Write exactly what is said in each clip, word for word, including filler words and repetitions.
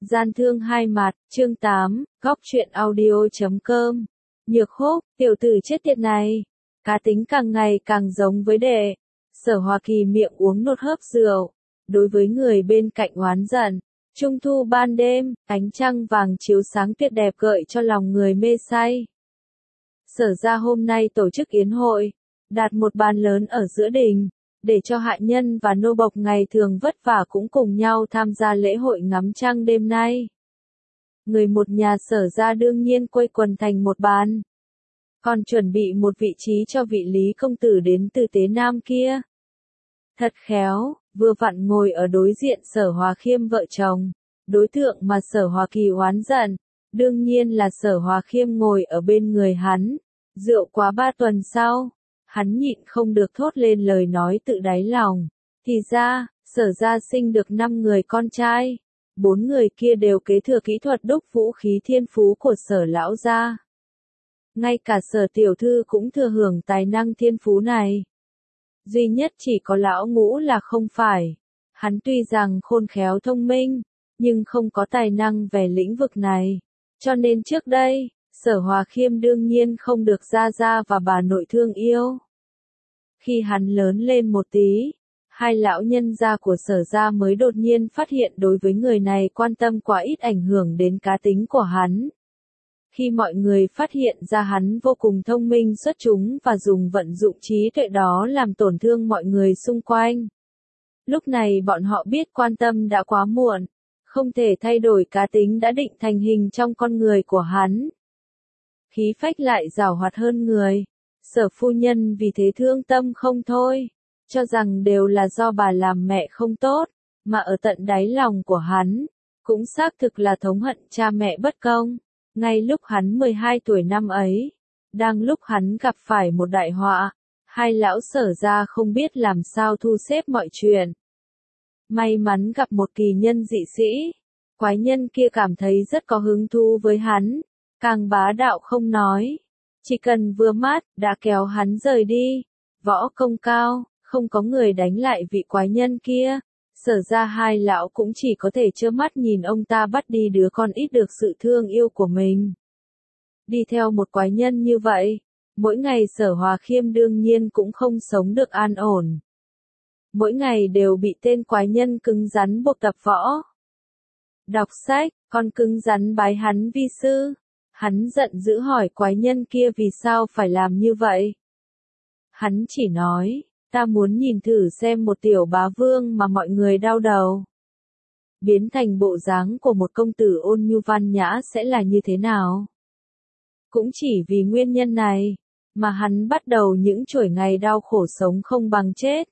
Gian thương hai mặt, chương tám, góc truyện audio chấm com. Nhược Húc, tiểu tử chết tiệt này, cá tính càng ngày càng giống với đệ. Sở Hoa Kỳ miệng uống nốt hớp rượu, đối với người bên cạnh oán giận. Trung thu ban đêm, ánh trăng vàng chiếu sáng tuyệt đẹp gợi cho lòng người mê say. Sở ra hôm nay tổ chức yến hội, đặt một bàn lớn ở giữa đình, để cho hạ nhân và nô bộc ngày thường vất vả cũng cùng nhau tham gia lễ hội ngắm trăng đêm nay. Người một nhà Sở ra đương nhiên quây quần thành một bàn, còn chuẩn bị một vị trí cho vị Lý công tử đến từ Tế Nam kia. Thật khéo, vừa vặn ngồi ở đối diện Sở Hòa Khiêm vợ chồng, đối tượng mà Sở Hoa Kỳ oán giận, đương nhiên là Sở Hòa Khiêm ngồi ở bên người hắn. Rượu quá ba tuần sau, hắn nhịn không được thốt lên lời nói tự đáy lòng. Thì ra, Sở ra sinh được năm người con trai, bốn người kia đều kế thừa kỹ thuật đúc vũ khí thiên phú của Sở lão gia. Ngay cả Sở tiểu thư cũng thừa hưởng tài năng thiên phú này. Duy nhất chỉ có lão Ngũ là không phải. Hắn tuy rằng khôn khéo thông minh, nhưng không có tài năng về lĩnh vực này. Cho nên trước đây, Sở Hòa Khiêm đương nhiên không được gia gia và bà nội thương yêu. Khi hắn lớn lên một tí, hai lão nhân gia của Sở gia mới đột nhiên phát hiện đối với người này quan tâm quá ít ảnh hưởng đến cá tính của hắn. Khi mọi người phát hiện ra hắn vô cùng thông minh xuất chúng và dùng vận dụng trí tuệ đó làm tổn thương mọi người xung quanh. Lúc này bọn họ biết quan tâm đã quá muộn, không thể thay đổi cá tính đã định thành hình trong con người của hắn. Khí phách lại giàu hoạt hơn người. Sở phu nhân vì thế thương tâm không thôi, cho rằng đều là do bà làm mẹ không tốt, mà ở tận đáy lòng của hắn, cũng xác thực là thống hận cha mẹ bất công. Ngay lúc hắn mười hai tuổi năm ấy, đang lúc hắn gặp phải một đại họa, hai lão Sở ra không biết làm sao thu xếp mọi chuyện. May mắn gặp một kỳ nhân dị sĩ, quái nhân kia cảm thấy rất có hứng thú với hắn, càng bá đạo không nói. Chỉ cần vừa mắt, đã kéo hắn rời đi. Võ công cao, không có người đánh lại vị quái nhân kia. Sở ra hai lão cũng chỉ có thể trơ mắt nhìn ông ta bắt đi đứa con ít được sự thương yêu của mình. Đi theo một quái nhân như vậy, mỗi ngày Sở Hòa Khiêm đương nhiên cũng không sống được an ổn. Mỗi ngày đều bị tên quái nhân cứng rắn buộc tập võ. Đọc sách, còn cứng rắn bái hắn vi sư. Hắn giận dữ hỏi quái nhân kia vì sao phải làm như vậy. Hắn chỉ nói, ta muốn nhìn thử xem một tiểu bá vương mà mọi người đau đầu biến thành bộ dáng của một công tử ôn nhu văn nhã sẽ là như thế nào. Cũng chỉ vì nguyên nhân này, mà hắn bắt đầu những chuỗi ngày đau khổ sống không bằng chết.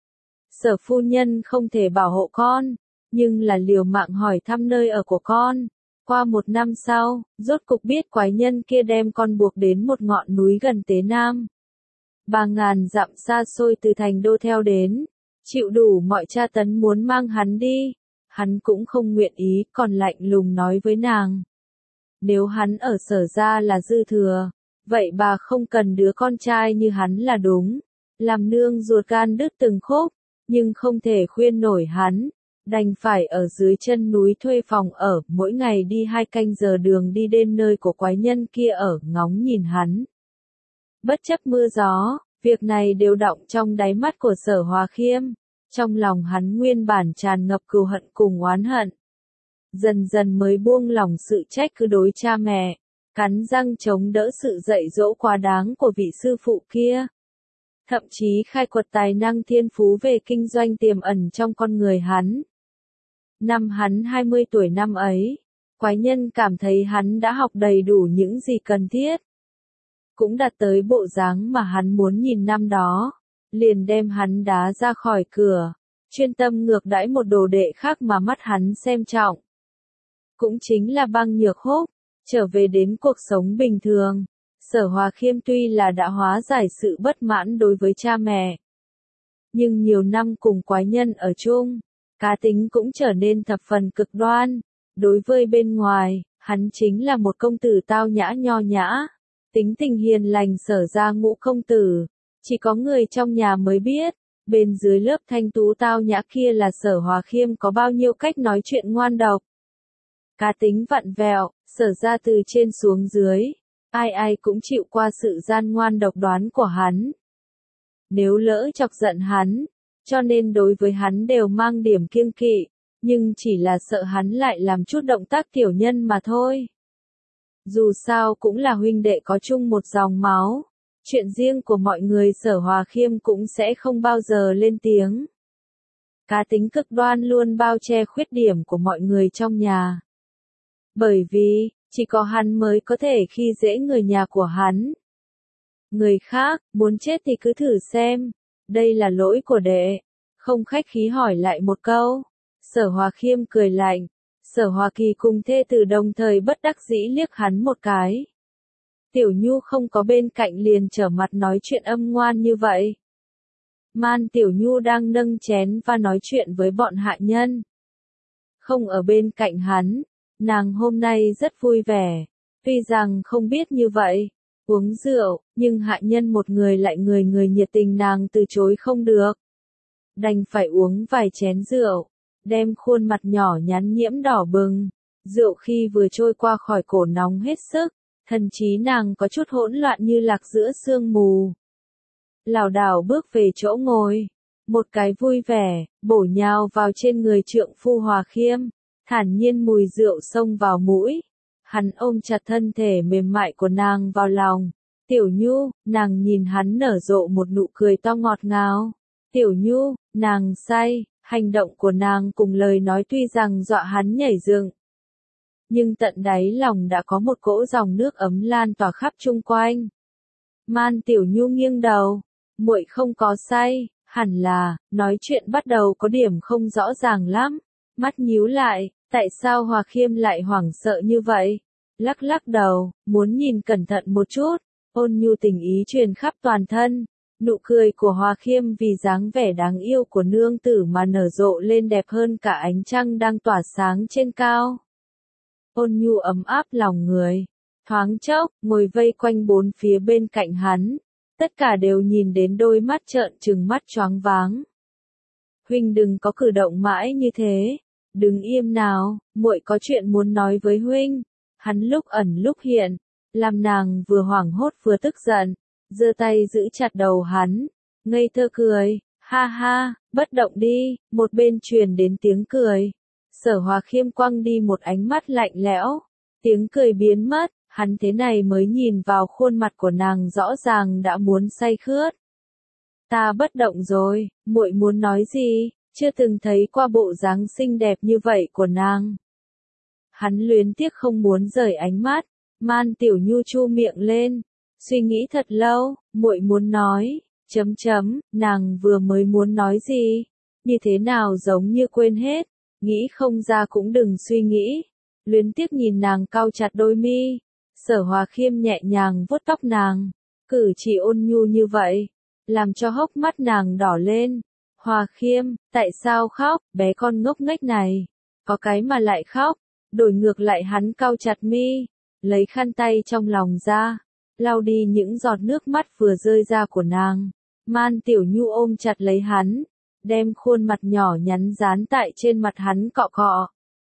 Sở phu nhân không thể bảo hộ con, nhưng là liều mạng hỏi thăm nơi ở của con. Qua một năm sau, rốt cục biết quái nhân kia đem con buộc đến một ngọn núi gần Tế Nam. Ba ngàn dặm xa xôi từ thành đô theo đến, chịu đủ mọi tra tấn muốn mang hắn đi. Hắn cũng không nguyện ý, còn lạnh lùng nói với nàng. Nếu hắn ở Sở ra là dư thừa, vậy bà không cần đứa con trai như hắn là đúng. Làm nương ruột gan đứt từng khúc, nhưng không thể khuyên nổi hắn. Đành phải ở dưới chân núi thuê phòng ở, mỗi ngày đi hai canh giờ đường đi đến nơi của quái nhân kia ở, ngóng nhìn hắn. Bất chấp mưa gió, việc này đều đọng trong đáy mắt của Sở Hòa Khiêm. Trong lòng hắn nguyên bản tràn ngập cừu hận cùng oán hận. Dần dần mới buông lỏng sự trách cứ đối cha mẹ, cắn răng chống đỡ sự dạy dỗ quá đáng của vị sư phụ kia. Thậm chí khai quật tài năng thiên phú về kinh doanh tiềm ẩn trong con người hắn. Năm hắn hai mươi tuổi năm ấy, quái nhân cảm thấy hắn đã học đầy đủ những gì cần thiết. Cũng đạt tới bộ dáng mà hắn muốn nhìn năm đó, liền đem hắn đá ra khỏi cửa, chuyên tâm ngược đãi một đồ đệ khác mà mắt hắn xem trọng. Cũng chính là Băng Nhược Húc, trở về đến cuộc sống bình thường. Sở Hòa Khiêm tuy là đã hóa giải sự bất mãn đối với cha mẹ, nhưng nhiều năm cùng quái nhân ở chung, cá tính cũng trở nên thập phần cực đoan. Đối với bên ngoài, hắn chính là một công tử tao nhã nho nhã, tính tình hiền lành Sở ra Ngũ công tử. Chỉ có người trong nhà mới biết, bên dưới lớp thanh tú tao nhã kia là Sở Hòa Khiêm có bao nhiêu cách nói chuyện ngoan độc. cá tính vặn vẹo, sở ra từ trên xuống dưới, ai ai cũng chịu qua sự gian ngoan độc đoán của hắn. Nếu lỡ chọc giận hắn, cho nên đối với hắn đều mang điểm kiêng kỵ, nhưng chỉ là sợ hắn lại làm chút động tác tiểu nhân mà thôi. Dù sao cũng là huynh đệ có chung một dòng máu, chuyện riêng của mọi người Sở Hòa Khiêm cũng sẽ không bao giờ lên tiếng. Cá tính cực đoan luôn bao che khuyết điểm của mọi người trong nhà. Bởi vì, chỉ có hắn mới có thể khi dễ người nhà của hắn. Người khác, muốn chết thì cứ thử xem, đây là lỗi của đệ. Không khách khí hỏi lại một câu. Sở Hòa Khiêm cười lạnh. Sở Hòa Kỳ cùng thê tử đồng thời bất đắc dĩ liếc hắn một cái. Tiểu Nhu không có bên cạnh liền trở mặt nói chuyện âm ngoan như vậy. Man Tiểu Nhu đang nâng chén và nói chuyện với bọn hạ nhân. Không ở bên cạnh hắn, nàng hôm nay rất vui vẻ. Tuy rằng không biết như vậy, uống rượu, nhưng hạ nhân một người lại người người nhiệt tình nàng từ chối không được. Đành phải uống vài chén rượu, đem khuôn mặt nhỏ nhắn nhiễm đỏ bừng. Rượu khi vừa trôi qua khỏi cổ nóng hết sức, thần trí nàng có chút hỗn loạn như lạc giữa sương mù. Lảo đảo bước về chỗ ngồi, một cái vui vẻ, bổ nhào vào trên người trượng phu Hòa Khiêm, thản nhiên mùi rượu xông vào mũi. Hắn ôm chặt thân thể mềm mại của nàng vào lòng. Tiểu Nhu, nàng nhìn hắn nở rộ một nụ cười to ngọt ngào. Tiểu Nhu, nàng say, hành động của nàng cùng lời nói tuy rằng dọa hắn nhảy dựng. Nhưng tận đáy lòng đã có một cỗ dòng nước ấm lan tỏa khắp chung quanh. Man Tiểu Nhu nghiêng đầu, muội không có say, hẳn là, nói chuyện bắt đầu có điểm không rõ ràng lắm. Mắt nhíu lại, tại sao Hòa Khiêm lại hoảng sợ như vậy? Lắc lắc đầu, muốn nhìn cẩn thận một chút, ôn nhu tình ý truyền khắp toàn thân. Nụ cười của Hòa Khiêm vì dáng vẻ đáng yêu của nương tử mà nở rộ lên đẹp hơn cả ánh trăng đang tỏa sáng trên cao. Ôn nhu ấm áp lòng người, thoáng chốc, ngồi vây quanh bốn phía bên cạnh hắn, tất cả đều nhìn đến đôi mắt trợn trừng mắt choáng váng. Huynh đừng có cử động mãi như thế, đừng im nào, muội có chuyện muốn nói với huynh. Hắn lúc ẩn lúc hiện, làm nàng vừa hoảng hốt vừa tức giận, giơ tay giữ chặt đầu hắn, ngây thơ cười, ha ha, bất động đi, một bên truyền đến tiếng cười. Sở Hòa Khiêm quăng đi một ánh mắt lạnh lẽo, tiếng cười biến mất, hắn thế này mới nhìn vào khuôn mặt của nàng rõ ràng đã muốn say khướt. Ta bất động rồi, muội muốn nói gì, chưa từng thấy qua bộ dáng xinh đẹp như vậy của nàng. Hắn luyến tiếc không muốn rời ánh mắt, Man Tiểu Nhu chu miệng lên, suy nghĩ thật lâu, muội muốn nói, chấm chấm, nàng vừa mới muốn nói gì, như thế nào giống như quên hết, nghĩ không ra cũng đừng suy nghĩ, luyến tiếc nhìn nàng cau chặt đôi mi. Sở Hòa Khiêm nhẹ nhàng vuốt tóc nàng, cử chỉ ôn nhu như vậy, làm cho hốc mắt nàng đỏ lên. Hòa Khiêm, tại sao khóc, bé con ngốc nghếch này, có cái mà lại khóc. Đổi ngược lại hắn cau chặt mi, lấy khăn tay trong lòng ra, lau đi những giọt nước mắt vừa rơi ra của nàng. Man Tiểu Nhu ôm chặt lấy hắn, đem khuôn mặt nhỏ nhắn dán tại trên mặt hắn cọ cọ.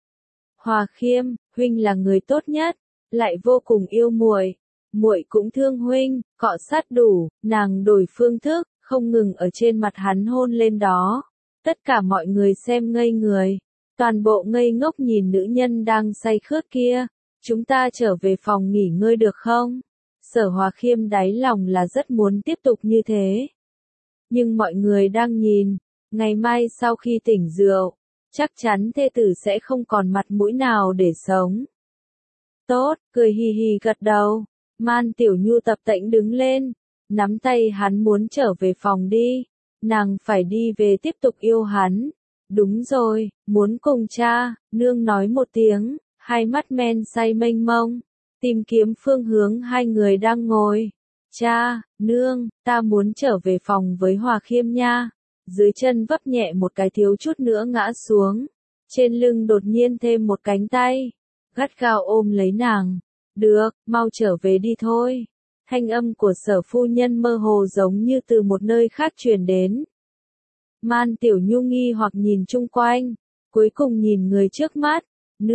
Hòa Khiêm, huynh là người tốt nhất, lại vô cùng yêu muội, muội cũng thương huynh, cọ sát đủ, nàng đổi phương thức, không ngừng ở trên mặt hắn hôn lên đó. Tất cả mọi người xem ngây người. Toàn bộ ngây ngốc nhìn nữ nhân đang say khướt kia. Chúng ta trở về phòng nghỉ ngơi được không? Sở Hòa Khiêm đáy lòng là rất muốn tiếp tục như thế. Nhưng mọi người đang nhìn, ngày mai sau khi tỉnh rượu, chắc chắn thê tử sẽ không còn mặt mũi nào để sống. Tốt, cười hì hì gật đầu. Man Tiểu Nhu tập tễnh đứng lên, nắm tay hắn muốn trở về phòng đi. Nàng phải đi về tiếp tục yêu hắn. Đúng rồi, muốn cùng cha, nương nói một tiếng, hai mắt men say mênh mông, tìm kiếm phương hướng hai người đang ngồi. Cha, nương, ta muốn trở về phòng với Hòa Khiêm nha. Dưới chân vấp nhẹ một cái thiếu chút nữa ngã xuống. Trên lưng đột nhiên thêm một cánh tay, gắt gao ôm lấy nàng. Được, mau trở về đi thôi. Thanh âm của Sở phu nhân mơ hồ giống như từ một nơi khác truyền đến. Man Tiểu Nhu nghi hoặc nhìn chung quanh, cuối cùng nhìn người trước mắt. Nương,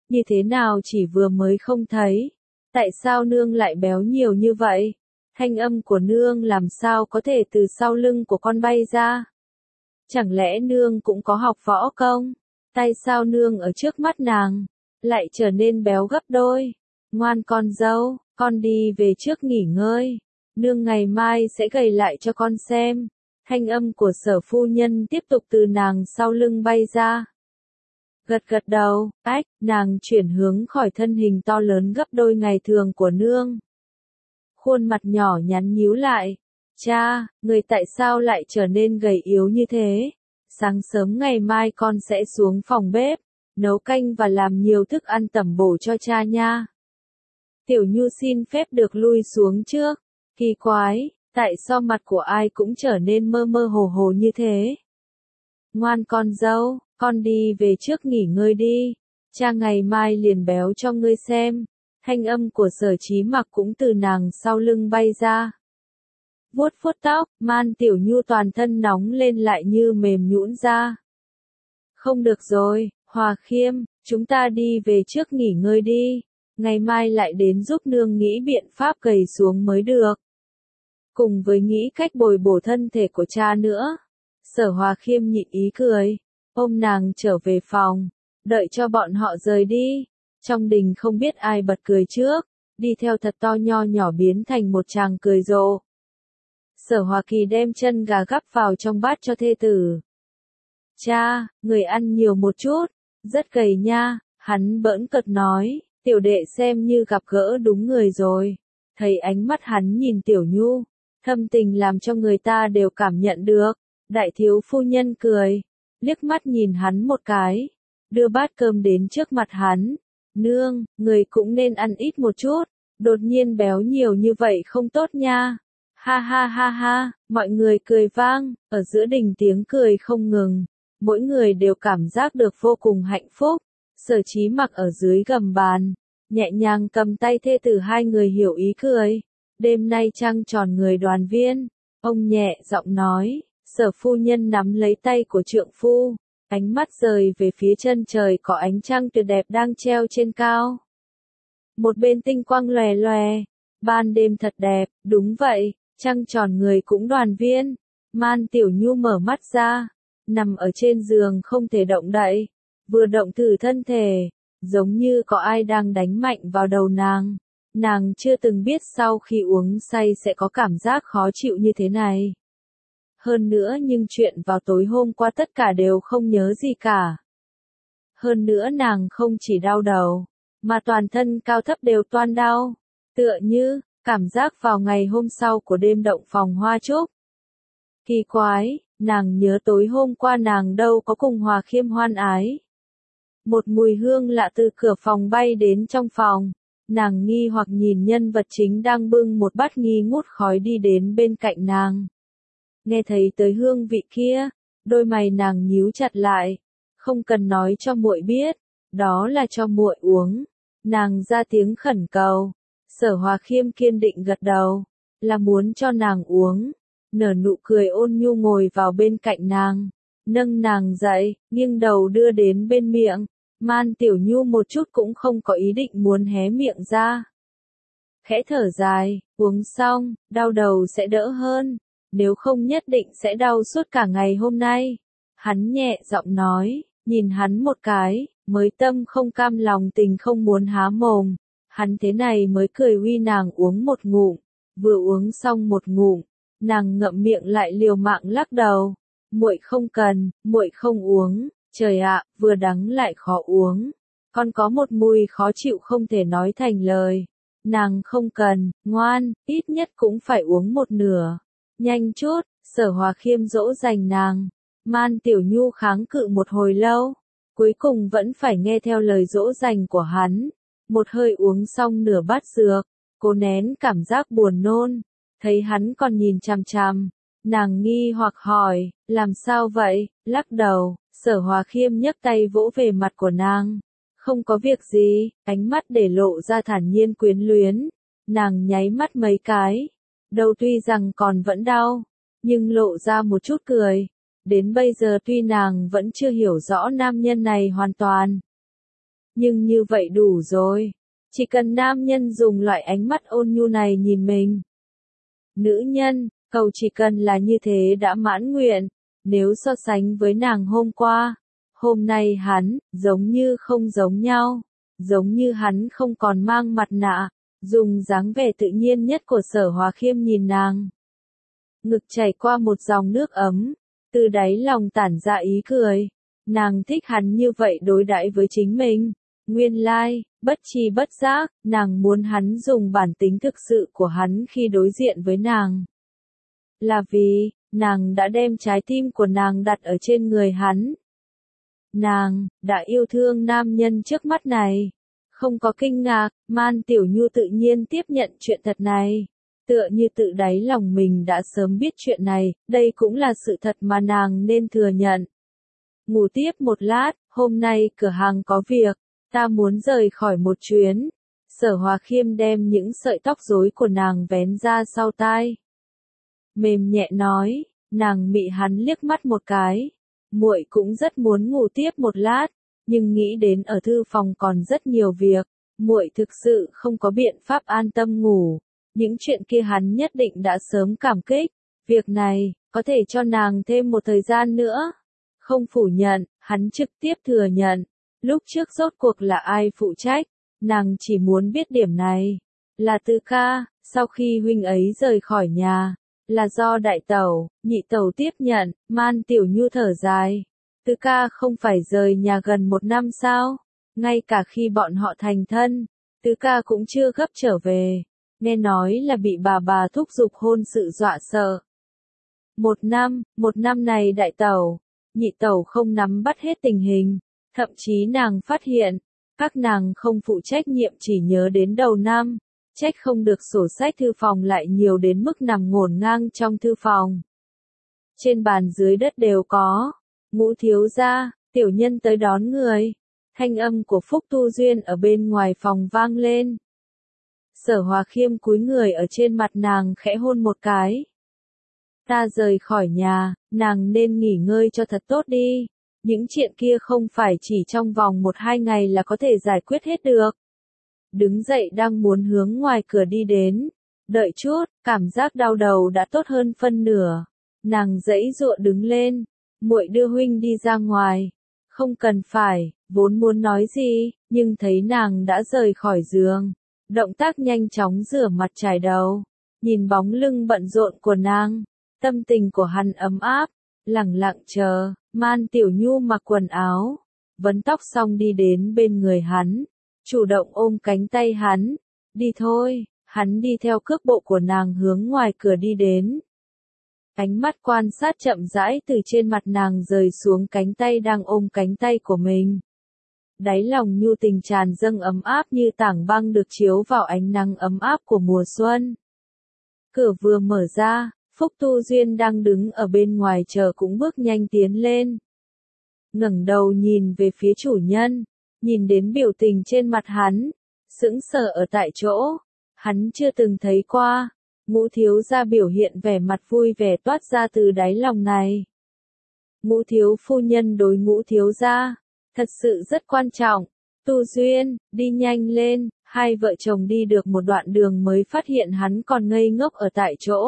như thế nào chỉ vừa mới không thấy? Tại sao nương lại béo nhiều như vậy? Thanh âm của nương làm sao có thể từ sau lưng của con bay ra? Chẳng lẽ nương cũng có học võ công? Tại sao nương ở trước mắt nàng lại trở nên béo gấp đôi? Ngoan con dâu, con đi về trước nghỉ ngơi. Nương ngày mai sẽ gầy lại cho con xem. Thanh âm của Sở phu nhân tiếp tục từ nàng sau lưng bay ra. Gật gật đầu, ách, nàng chuyển hướng khỏi thân hình to lớn gấp đôi ngày thường của nương. Khuôn mặt nhỏ nhắn nhíu lại. Cha, người tại sao lại trở nên gầy yếu như thế? Sáng sớm ngày mai con sẽ xuống phòng bếp, nấu canh và làm nhiều thức ăn tẩm bổ cho cha nha. Tiểu Nhu xin phép được lui xuống trước. Kỳ quái, tại sao mặt của ai cũng trở nên mơ mơ hồ hồ như thế? Ngoan con dâu, con đi về trước nghỉ ngơi đi. Cha ngày mai liền béo cho ngươi xem. Thanh âm của Sở Chí Mặc cũng từ nàng sau lưng bay ra. Vuốt vuốt tóc, Man Tiểu Nhu toàn thân nóng lên lại như mềm nhũn ra. Không được rồi, Hòa Khiêm, chúng ta đi về trước nghỉ ngơi đi. Ngày mai lại đến giúp nương nghĩ biện pháp gầy xuống mới được. Cùng với nghĩ cách bồi bổ thân thể của cha nữa. Sở Hòa Khiêm nhịn ý cười, ôm nàng trở về phòng, đợi cho bọn họ rời đi. Trong đình không biết ai bật cười trước, đi theo thật to nho nhỏ biến thành một tràng cười rộ. Sở Hòa Kỳ đem chân gà gắp vào trong bát cho thê tử. Cha, người ăn nhiều một chút, rất gầy nha, hắn bỡn cợt nói, tiểu đệ xem như gặp gỡ đúng người rồi. Thấy ánh mắt hắn nhìn Tiểu Nhu, thâm tình làm cho người ta đều cảm nhận được. Đại thiếu phu nhân cười, liếc mắt nhìn hắn một cái, đưa bát cơm đến trước mặt hắn. Nương, người cũng nên ăn ít một chút, đột nhiên béo nhiều như vậy không tốt nha. Ha ha ha ha, mọi người cười vang, ở giữa đình tiếng cười không ngừng, mỗi người đều cảm giác được vô cùng hạnh phúc. Sở Chí Mặc ở dưới gầm bàn, nhẹ nhàng cầm tay thê tử hai người hiểu ý cười. Đêm nay trăng tròn người đoàn viên, ông nhẹ giọng nói. Sở phu nhân nắm lấy tay của trượng phu, ánh mắt rời về phía chân trời có ánh trăng tuyệt đẹp đang treo trên cao. Một bên tinh quang lòe lòe, ban đêm thật đẹp, đúng vậy, trăng tròn người cũng đoàn viên. Man Tiểu Nhu mở mắt ra, nằm ở trên giường không thể động đậy, vừa động thử thân thể, giống như có ai đang đánh mạnh vào đầu nàng. Nàng chưa từng biết sau khi uống say sẽ có cảm giác khó chịu như thế này. Hơn nữa nhưng chuyện vào tối hôm qua tất cả đều không nhớ gì cả. Hơn nữa nàng không chỉ đau đầu, mà toàn thân cao thấp đều toan đau. Tựa như, cảm giác vào ngày hôm sau của đêm động phòng hoa trúc. Kỳ quái, nàng nhớ tối hôm qua nàng đâu có cùng Hòa Khiêm hoan ái. Một mùi hương lạ từ cửa phòng bay đến trong phòng. Nàng nghi hoặc nhìn nhân vật chính đang bưng một bát nghi ngút khói đi đến bên cạnh nàng. Nghe thấy tới hương vị kia, đôi mày nàng nhíu chặt lại, không cần nói cho muội biết, đó là cho muội uống. Nàng ra tiếng khẩn cầu, Sở Hòa Khiêm kiên định gật đầu, là muốn cho nàng uống, nở nụ cười ôn nhu ngồi vào bên cạnh nàng, nâng nàng dậy, nghiêng đầu đưa đến bên miệng. Man Tiểu Nhu một chút cũng không có ý định muốn hé miệng ra. Khẽ thở dài, uống xong, đau đầu sẽ đỡ hơn. Nếu không nhất định sẽ đau suốt cả ngày hôm nay. Hắn nhẹ giọng nói, nhìn hắn một cái, mới tâm không cam lòng tình không muốn há mồm. Hắn thế này mới cười uy nàng uống một ngụm. Vừa uống xong một ngụm, nàng ngậm miệng lại liều mạng lắc đầu. Muội không cần, muội không uống. Trời ạ, vừa đắng lại khó uống. Còn có một mùi khó chịu không thể nói thành lời. Nàng không cần, ngoan, ít nhất cũng phải uống một nửa. Nhanh chút, Sở Hòa Khiêm dỗ dành nàng. Man Tiểu Nhu kháng cự một hồi lâu, cuối cùng vẫn phải nghe theo lời dỗ dành của hắn. Một hơi uống xong nửa bát dược, cô nén cảm giác buồn nôn, thấy hắn còn nhìn chằm chằm, nàng nghi hoặc hỏi, làm sao vậy, lắc đầu. Sở Hòa Khiêm nhấc tay vỗ về mặt của nàng. Không có việc gì, ánh mắt để lộ ra thản nhiên quyến luyến. Nàng nháy mắt mấy cái. Đầu tuy rằng còn vẫn đau, nhưng lộ ra một chút cười. Đến bây giờ tuy nàng vẫn chưa hiểu rõ nam nhân này hoàn toàn. nhưng như vậy đủ rồi. Chỉ cần nam nhân dùng loại ánh mắt ôn nhu này nhìn mình. Nữ nhân, cậu chỉ cần là như thế đã mãn nguyện. Nếu so sánh với nàng hôm qua, hôm nay hắn, giống như không giống nhau. Giống như hắn không còn mang mặt nạ, dùng dáng vẻ tự nhiên nhất của Sở Hòa Khiêm nhìn nàng. Ngực chảy qua một dòng nước ấm, từ đáy lòng tản ra ý cười. Nàng thích hắn như vậy đối đãi với chính mình. Nguyên lai, bất tri bất giác, nàng muốn hắn dùng bản tính thực sự của hắn khi đối diện với nàng. Là vì, nàng đã đem trái tim của nàng đặt ở trên người hắn. Nàng, đã yêu thương nam nhân trước mắt này. Không có kinh ngạc, Man Tiểu Nhu tự nhiên tiếp nhận chuyện thật này. Tựa như tự đáy lòng mình đã sớm biết chuyện này, đây cũng là sự thật mà nàng nên thừa nhận. Ngủ tiếp một lát, hôm nay cửa hàng có việc, ta muốn rời khỏi một chuyến. Sở Hòa Khiêm đem những sợi tóc rối của nàng vén ra sau tai. Mềm nhẹ nói, nàng mị hắn liếc mắt một cái. Muội cũng rất muốn ngủ tiếp một lát, nhưng nghĩ đến ở thư phòng còn rất nhiều việc, muội thực sự không có biện pháp an tâm ngủ. Những chuyện kia hắn nhất định đã sớm cảm kích. Việc này, có thể cho nàng thêm một thời gian nữa. Không phủ nhận, hắn trực tiếp thừa nhận. Lúc trước rốt cuộc là ai phụ trách, nàng chỉ muốn biết điểm này. Là Tư ca, sau khi huynh ấy rời khỏi nhà, là do đại tẩu, nhị tẩu tiếp nhận. Man Tiểu Nhu thở dài. Tư ca không phải rời nhà gần một năm sao? Ngay cả khi bọn họ thành thân, Tư ca cũng chưa gấp trở về. Nghe nói là bị bà bà thúc giục hôn sự dọa sợ. Một năm, một năm này đại tẩu, nhị tẩu không nắm bắt hết tình hình. Thậm chí nàng phát hiện, các nàng không phụ trách nhiệm chỉ nhớ đến đầu năm. Trách không được sổ sách thư phòng lại nhiều đến mức nằm ngổn ngang trong thư phòng. Trên bàn dưới đất đều có. Ngũ thiếu gia, tiểu nhân tới đón người. Thanh âm của Phúc Tu Duyên ở bên ngoài phòng vang lên. Sở Hòa Khiêm cúi người ở trên mặt nàng khẽ hôn một cái. Ta rời khỏi nhà, nàng nên nghỉ ngơi cho thật tốt đi. Những chuyện kia không phải chỉ trong vòng một hai ngày là có thể giải quyết hết được. Đứng dậy đang muốn hướng ngoài cửa đi đến. Đợi chút, cảm giác đau đầu đã tốt hơn phân nửa. Nàng giãy giụa đứng lên. Muội đưa huynh đi ra ngoài. Không cần phải, vốn muốn nói gì, nhưng thấy nàng đã rời khỏi giường. Động tác nhanh chóng rửa mặt chải đầu. Nhìn bóng lưng bận rộn của nàng. Tâm tình của hắn ấm áp. Lẳng lặng chờ. Man Tiểu Nhu mặc quần áo. Vấn tóc xong đi đến bên người hắn. Chủ động ôm cánh tay hắn. Đi thôi. Hắn đi theo cước bộ của nàng hướng ngoài cửa đi đến. Ánh mắt quan sát chậm rãi từ trên mặt nàng rời xuống cánh tay đang ôm cánh tay của mình. Đáy lòng nhu tình tràn dâng ấm áp như tảng băng được chiếu vào ánh nắng ấm áp của mùa xuân. Cửa vừa mở ra, Phúc Tu Duyên đang đứng ở bên ngoài chờ cũng bước nhanh tiến lên. Ngẩng đầu nhìn về phía chủ nhân, nhìn đến biểu tình trên mặt hắn, sững sờ ở tại chỗ, hắn chưa từng thấy qua. Ngũ thiếu gia biểu hiện vẻ mặt vui vẻ toát ra từ đáy lòng này. Ngũ thiếu phu nhân đối ngũ thiếu gia, thật sự rất quan trọng. Tu Duyên, đi nhanh lên. Hai vợ chồng đi được một đoạn đường mới phát hiện hắn còn ngây ngốc ở tại chỗ.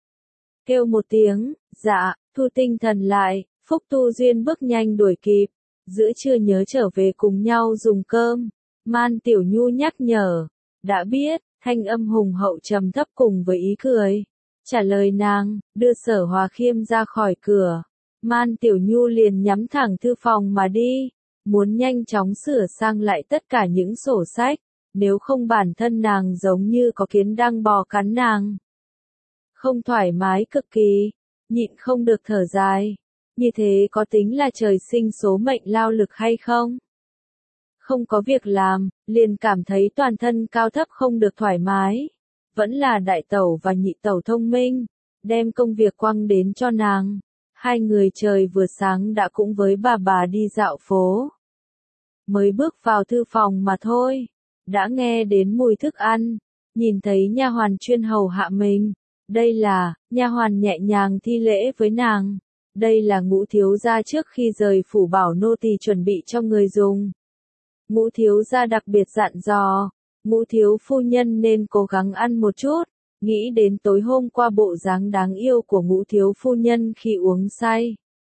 Kêu một tiếng, dạ, thu tinh thần lại. Phúc Tu Duyên bước nhanh đuổi kịp. Giữa trưa nhớ trở về cùng nhau dùng cơm. Man Tiểu Nhu nhắc nhở. Đã biết. Thanh âm hùng hậu trầm thấp cùng với ý cười. Trả lời nàng, đưa Sở Hòa Khiêm ra khỏi cửa. Man Tiểu Nhu liền nhắm thẳng thư phòng mà đi. Muốn nhanh chóng sửa sang lại tất cả những sổ sách. Nếu không bản thân nàng giống như có kiến đang bò cắn nàng. Không thoải mái cực kỳ. Nhịn không được thở dài. Như thế có tính là trời sinh số mệnh lao lực hay không? Không có việc làm, liền cảm thấy toàn thân cao thấp không được thoải mái. Vẫn là đại tẩu và nhị tẩu thông minh, đem công việc quăng đến cho nàng. Hai người trời vừa sáng đã cũng với bà bà đi dạo phố. Mới bước vào thư phòng mà thôi, đã nghe đến mùi thức ăn, nhìn thấy nha hoàn chuyên hầu hạ mình. Đây là, nha hoàn nhẹ nhàng thi lễ với nàng. Đây là Ngũ thiếu gia trước khi rời phủ bảo nô tỳ chuẩn bị cho người dùng. Ngũ thiếu gia đặc biệt dặn dò, Ngũ thiếu phu nhân nên cố gắng ăn một chút, nghĩ đến tối hôm qua bộ dáng đáng yêu của Ngũ thiếu phu nhân khi uống say.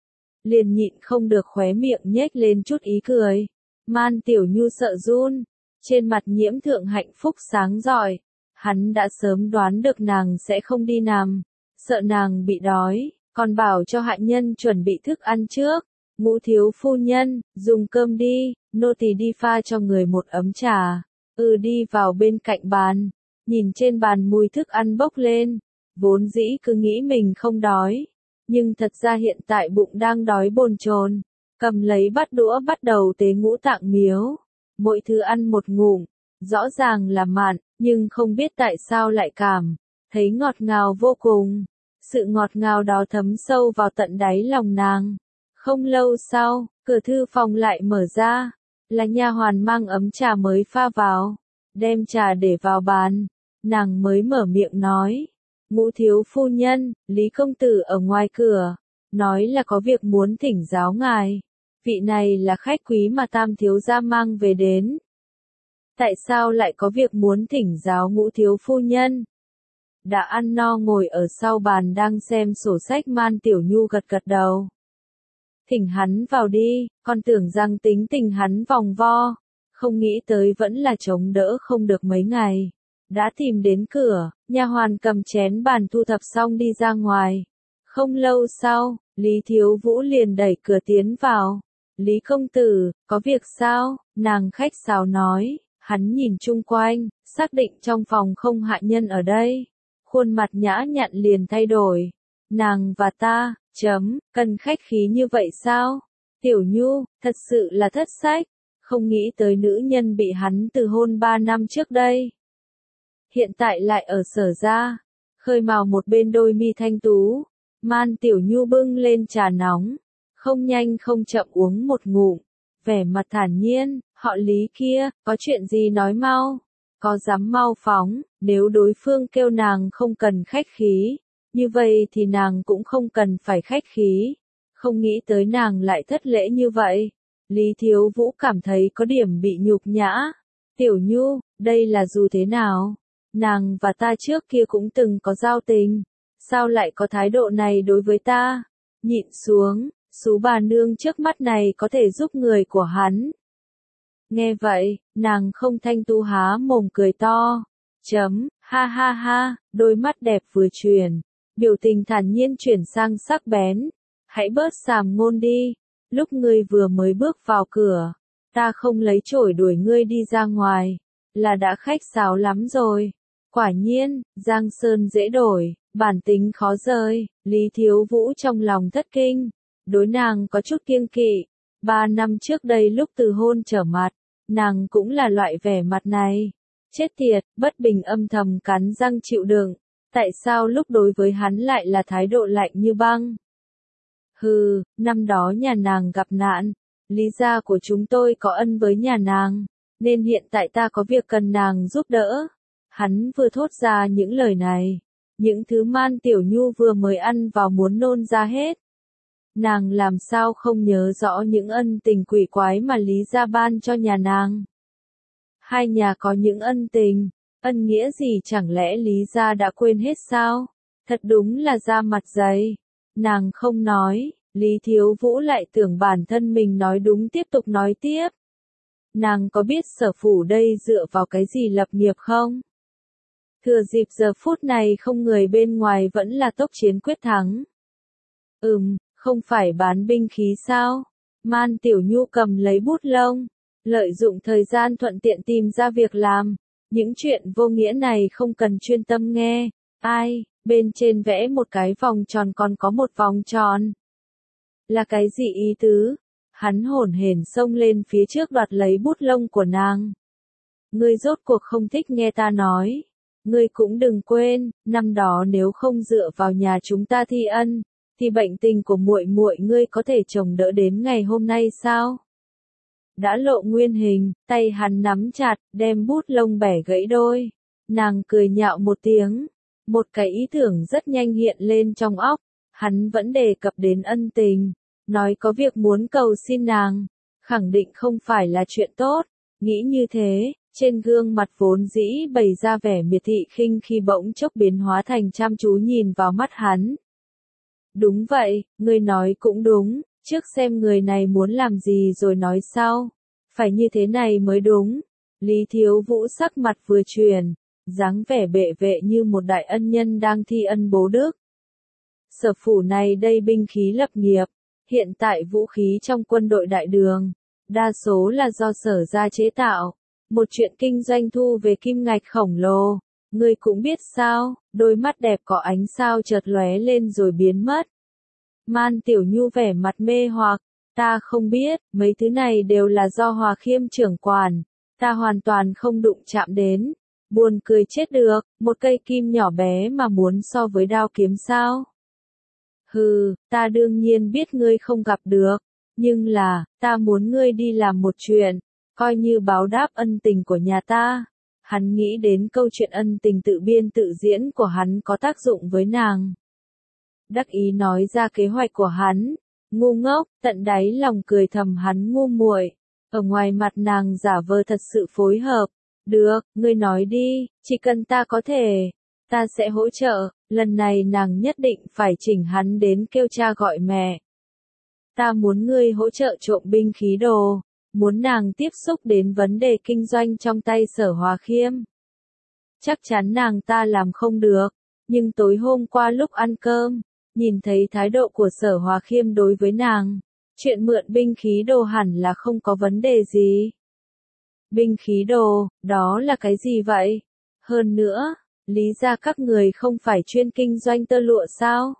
Liền nhịn không được khóe miệng nhếch lên chút ý cười. Man Tiểu Nhu sợ run, trên mặt nhiễm thượng hạnh phúc sáng rọi. Hắn đã sớm đoán được nàng sẽ không đi nằm, sợ nàng bị đói, còn bảo cho hạ nhân chuẩn bị thức ăn trước. Ngũ thiếu phu nhân, dùng cơm đi, nô tỳ đi pha cho người một ấm trà. Ừ, đi vào bên cạnh bàn, nhìn trên bàn mùi thức ăn bốc lên, vốn dĩ cứ nghĩ mình không đói, nhưng thật ra hiện tại bụng đang đói bồn chồn, cầm lấy bát đũa bắt đầu tế ngũ tạng miếu, mỗi thứ ăn một ngụm, rõ ràng là mặn, nhưng không biết tại sao lại cảm thấy ngọt ngào vô cùng, sự ngọt ngào đó thấm sâu vào tận đáy lòng nàng. Không lâu sau, cửa thư phòng lại mở ra, là nha hoàn mang ấm trà mới pha vào, đem trà để vào bàn, nàng mới mở miệng nói, Ngũ thiếu phu nhân, Lý công tử ở ngoài cửa, nói là có việc muốn thỉnh giáo ngài, vị này là khách quý mà Tam thiếu gia mang về đến. Tại sao lại có việc muốn thỉnh giáo Ngũ thiếu phu nhân? Đã ăn no ngồi ở sau bàn đang xem sổ sách Man Tiểu Nhu gật gật đầu. Thỉnh hắn vào đi, con tưởng rằng tính tình hắn vòng vo, không nghĩ tới vẫn là chống đỡ không được mấy ngày. Đã tìm đến cửa, nha hoàn cầm chén bàn thu thập xong đi ra ngoài. Không lâu sau, Lý Thiếu Vũ liền đẩy cửa tiến vào. Lý công tử, có việc sao? Nàng khách sáo nói, hắn nhìn chung quanh, xác định trong phòng không hạ nhân ở đây. Khuôn mặt nhã nhặn liền thay đổi. Nàng và ta, chấm, cần khách khí như vậy sao? Tiểu Nhu, thật sự là thất sách, không nghĩ tới nữ nhân bị hắn từ hôn ba năm trước đây. Hiện tại lại ở Sở gia, khơi mào một bên đôi mi thanh tú. Man Tiểu Nhu bưng lên trà nóng, không nhanh không chậm uống một ngụm, vẻ mặt thản nhiên, họ Lý kia, có chuyện gì nói mau, có dám mau phóng, nếu đối phương kêu nàng không cần khách khí, như vậy thì nàng cũng không cần phải khách khí, không nghĩ tới nàng lại thất lễ như vậy. Lý Thiếu Vũ cảm thấy có điểm bị nhục nhã. Tiểu Nhu, đây là dù thế nào? Nàng và ta trước kia cũng từng có giao tình, sao lại có thái độ này đối với ta? Nhịn xuống, xú bà nương trước mắt này có thể giúp người của hắn. Nghe vậy, nàng không thanh tu há mồm cười to. Chấm, ha ha ha, đôi mắt đẹp vừa chuyển, biểu tình thản nhiên chuyển sang sắc bén. Hãy bớt sàm ngôn đi, lúc ngươi vừa mới bước vào cửa, ta không lấy chổi đuổi ngươi đi ra ngoài, là đã khách sáo lắm rồi. Quả nhiên, Giang Sơn dễ đổi, bản tính khó rời, Lý Thiếu Vũ trong lòng thất kinh, đối nàng có chút kiêng kỵ. Ba năm trước đây lúc từ hôn trở mặt, nàng cũng là loại vẻ mặt này. Chết tiệt, bất bình âm thầm cắn răng chịu đựng, tại sao lúc đối với hắn lại là thái độ lạnh như băng? Hừ, năm đó nhà nàng gặp nạn, Lý gia của chúng tôi có ân với nhà nàng, nên hiện tại ta có việc cần nàng giúp đỡ. Hắn vừa thốt ra những lời này, những thứ Man Tiểu Nhu vừa mới ăn vào muốn nôn ra hết. Nàng làm sao không nhớ rõ những ân tình quỷ quái mà Lý gia ban cho nhà nàng. Hai nhà có những ân tình, ân nghĩa gì chẳng lẽ Lý gia đã quên hết sao? Thật đúng là da mặt dày. Nàng không nói, Lý Thiếu Vũ lại tưởng bản thân mình nói đúng tiếp tục nói tiếp. Nàng có biết Sở phủ đây dựa vào cái gì lập nghiệp không? Thừa dịp giờ phút này không người bên ngoài vẫn là tốc chiến quyết thắng. Ừm, không phải bán binh khí sao? Man Tiểu Nhu cầm lấy bút lông, lợi dụng thời gian thuận tiện tìm ra việc làm. Những chuyện vô nghĩa này không cần chuyên tâm nghe. Ai, bên trên vẽ một cái vòng tròn còn có một vòng tròn. Là cái gì ý tứ? Hắn hổn hển xông lên phía trước đoạt lấy bút lông của nàng. Ngươi rốt cuộc không thích nghe ta nói. Ngươi cũng đừng quên, năm đó nếu không dựa vào nhà chúng ta thi ân, thì bệnh tình của muội muội ngươi có thể chồng đỡ đến ngày hôm nay sao? Đã lộ nguyên hình, tay hắn nắm chặt, đem bút lông bẻ gãy đôi. Nàng cười nhạo một tiếng, một cái ý tưởng rất nhanh hiện lên trong óc, hắn vẫn đề cập đến ân tình, nói có việc muốn cầu xin nàng, khẳng định không phải là chuyện tốt, Nghĩ như thế, trên gương mặt vốn dĩ bày ra vẻ miệt thị khinh khi bỗng chốc biến hóa thành chăm chú nhìn vào mắt hắn. Đúng vậy, ngươi nói cũng đúng, trước xem người này muốn làm gì rồi nói sau. Phải như thế này mới đúng. Lý Thiếu Vũ sắc mặt vừa chuyển, dáng vẻ bệ vệ như một đại ân nhân đang thi ân bố đức. Sở phủ này đây binh khí lập nghiệp, hiện tại vũ khí trong quân đội đại đường, đa số là do sở gia chế tạo. Một chuyện kinh doanh thu về kim ngạch khổng lồ, ngươi cũng biết sao, đôi mắt đẹp có ánh sao chợt lóe lên rồi biến mất. Man Tiểu Nhu vẻ mặt mê hoặc, ta không biết, mấy thứ này đều là do Hòa Khiêm trưởng quản, ta hoàn toàn không đụng chạm đến. Buồn cười chết được, một cây kim nhỏ bé mà muốn so với đao kiếm sao? Hừ, ta đương nhiên biết ngươi không gặp được, nhưng là, ta muốn ngươi đi làm một chuyện, coi như báo đáp ân tình của nhà ta. Hắn nghĩ đến câu chuyện ân tình tự biên tự diễn của hắn có tác dụng với nàng. Đắc ý nói ra kế hoạch của hắn, ngu ngốc, tận đáy lòng cười thầm hắn ngu muội. Ở ngoài mặt nàng giả vờ thật sự phối hợp. Được, ngươi nói đi, chỉ cần ta có thể, ta sẽ hỗ trợ, lần này nàng nhất định phải chỉnh hắn đến kêu cha gọi mẹ. Ta muốn ngươi hỗ trợ trộm binh khí đồ, muốn nàng tiếp xúc đến vấn đề kinh doanh trong tay Sở Hòa Khiêm. Chắc chắn nàng ta làm không được, nhưng tối hôm qua lúc ăn cơm, nhìn thấy thái độ của Sở Hòa Khiêm đối với nàng, chuyện mượn binh khí đồ hẳn là không có vấn đề gì. Binh khí đồ, đó là cái gì vậy? Hơn nữa, lý ra các người không phải chuyên kinh doanh tơ lụa sao?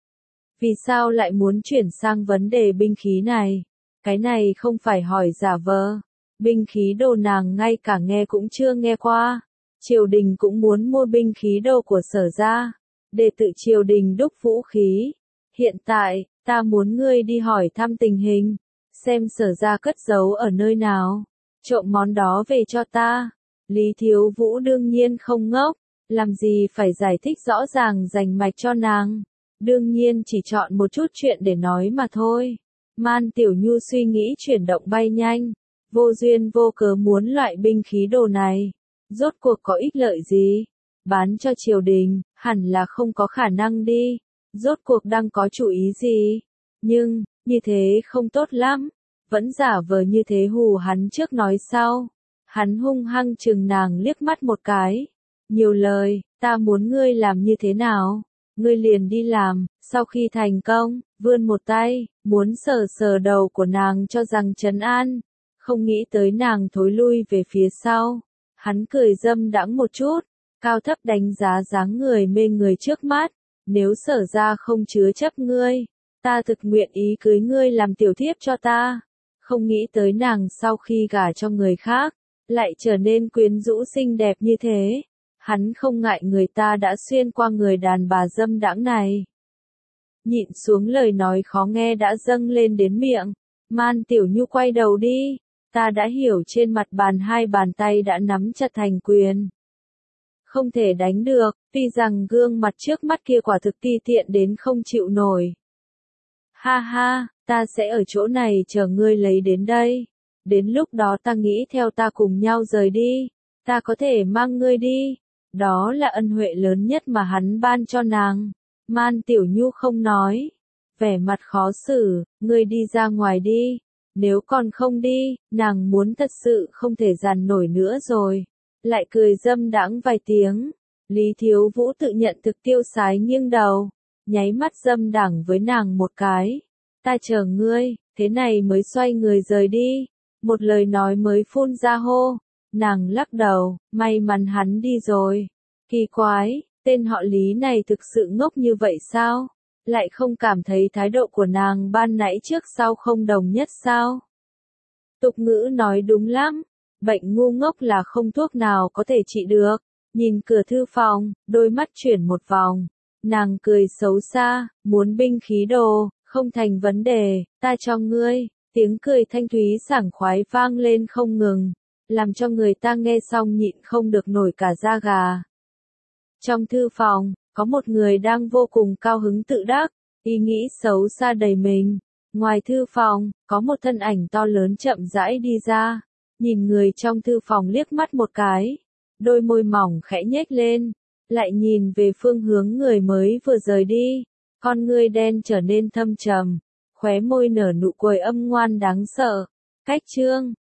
Vì sao lại muốn chuyển sang vấn đề binh khí này? Cái này không phải hỏi giả vờ. Binh khí đồ nàng ngay cả nghe cũng chưa nghe qua. Triều đình cũng muốn mua binh khí đồ của Sở gia, để tự triều đình đúc vũ khí. Hiện tại, ta muốn ngươi đi hỏi thăm tình hình, xem Sở gia cất giấu ở nơi nào. Trộm món đó về cho ta. Lý Thiếu Vũ đương nhiên không ngốc, làm gì phải giải thích rõ ràng rành mạch cho nàng. Đương nhiên chỉ chọn một chút chuyện để nói mà thôi. Man Tiểu Nhu suy nghĩ chuyển động bay nhanh, vô duyên vô cớ muốn loại binh khí đồ này. Rốt cuộc có ích lợi gì? Bán cho triều đình, hẳn là không có khả năng đi. Rốt cuộc đang có chủ ý gì? Nhưng, như thế không tốt lắm. Vẫn giả vờ như thế hù hắn trước nói sau. Hắn hung hăng chừng nàng liếc mắt một cái. Nhiều lời, ta muốn ngươi làm như thế nào? Ngươi liền đi làm, sau khi thành công, vươn một tay, muốn sờ sờ đầu của nàng cho rằng trấn an. Không nghĩ tới nàng thối lui về phía sau. Hắn cười dâm đãng một chút, cao thấp đánh giá dáng người mê người trước mắt. Nếu Sở ra không chứa chấp ngươi, ta thực nguyện ý cưới ngươi làm tiểu thiếp cho ta. Không nghĩ tới nàng sau khi gả cho người khác, lại trở nên quyến rũ xinh đẹp như thế. Hắn không ngại người ta đã xuyên qua người đàn bà dâm đãng này. Nhịn xuống lời nói khó nghe đã dâng lên đến miệng. Man Tiểu Nhu quay đầu đi. Ta đã hiểu trên mặt bàn hai bàn tay đã nắm chặt thành quyền. Không thể đánh được, tuy rằng gương mặt trước mắt kia quả thực ti tiện đến không chịu nổi. Ha ha, ta sẽ ở chỗ này chờ ngươi lấy đến đây. Đến lúc đó ta nghĩ theo ta cùng nhau rời đi. Ta có thể mang ngươi đi. Đó là ân huệ lớn nhất mà hắn ban cho nàng. Man Tiểu Nhu không nói. Vẻ mặt khó xử, ngươi đi ra ngoài đi. Nếu còn không đi, nàng muốn thật sự không thể dằn nổi nữa rồi. Lại cười dâm đãng vài tiếng. Lý Thiếu Vũ tự nhận thực tiêu sái nghiêng đầu. Nháy mắt dâm đảng với nàng một cái. Ta chờ ngươi, thế này mới xoay người rời đi. Một lời nói mới phun ra hô. Nàng lắc đầu, may mắn hắn đi rồi. Kỳ quái, tên họ Lý này thực sự ngốc như vậy sao? Lại không cảm thấy thái độ của nàng ban nãy trước sau không đồng nhất sao? Tục ngữ nói đúng lắm, bệnh ngu ngốc là không thuốc nào có thể trị được. Nhìn cửa thư phòng, đôi mắt chuyển một vòng. Nàng cười xấu xa, muốn binh khí đồ, không thành vấn đề, ta cho ngươi. Tiếng cười thanh thúy sảng khoái vang lên không ngừng, làm cho người ta nghe xong nhịn không được nổi cả da gà. Trong thư phòng, có một người đang vô cùng cao hứng tự đắc, ý nghĩ xấu xa đầy mình. Ngoài thư phòng, có một thân ảnh to lớn chậm rãi đi ra. nhìn người trong thư phòng liếc mắt một cái, đôi môi mỏng khẽ nhếch lên, lại nhìn về phương hướng người mới vừa rời đi, con ngươi đen trở nên thâm trầm, khóe môi nở nụ cười âm ngoan đáng sợ. Cách chương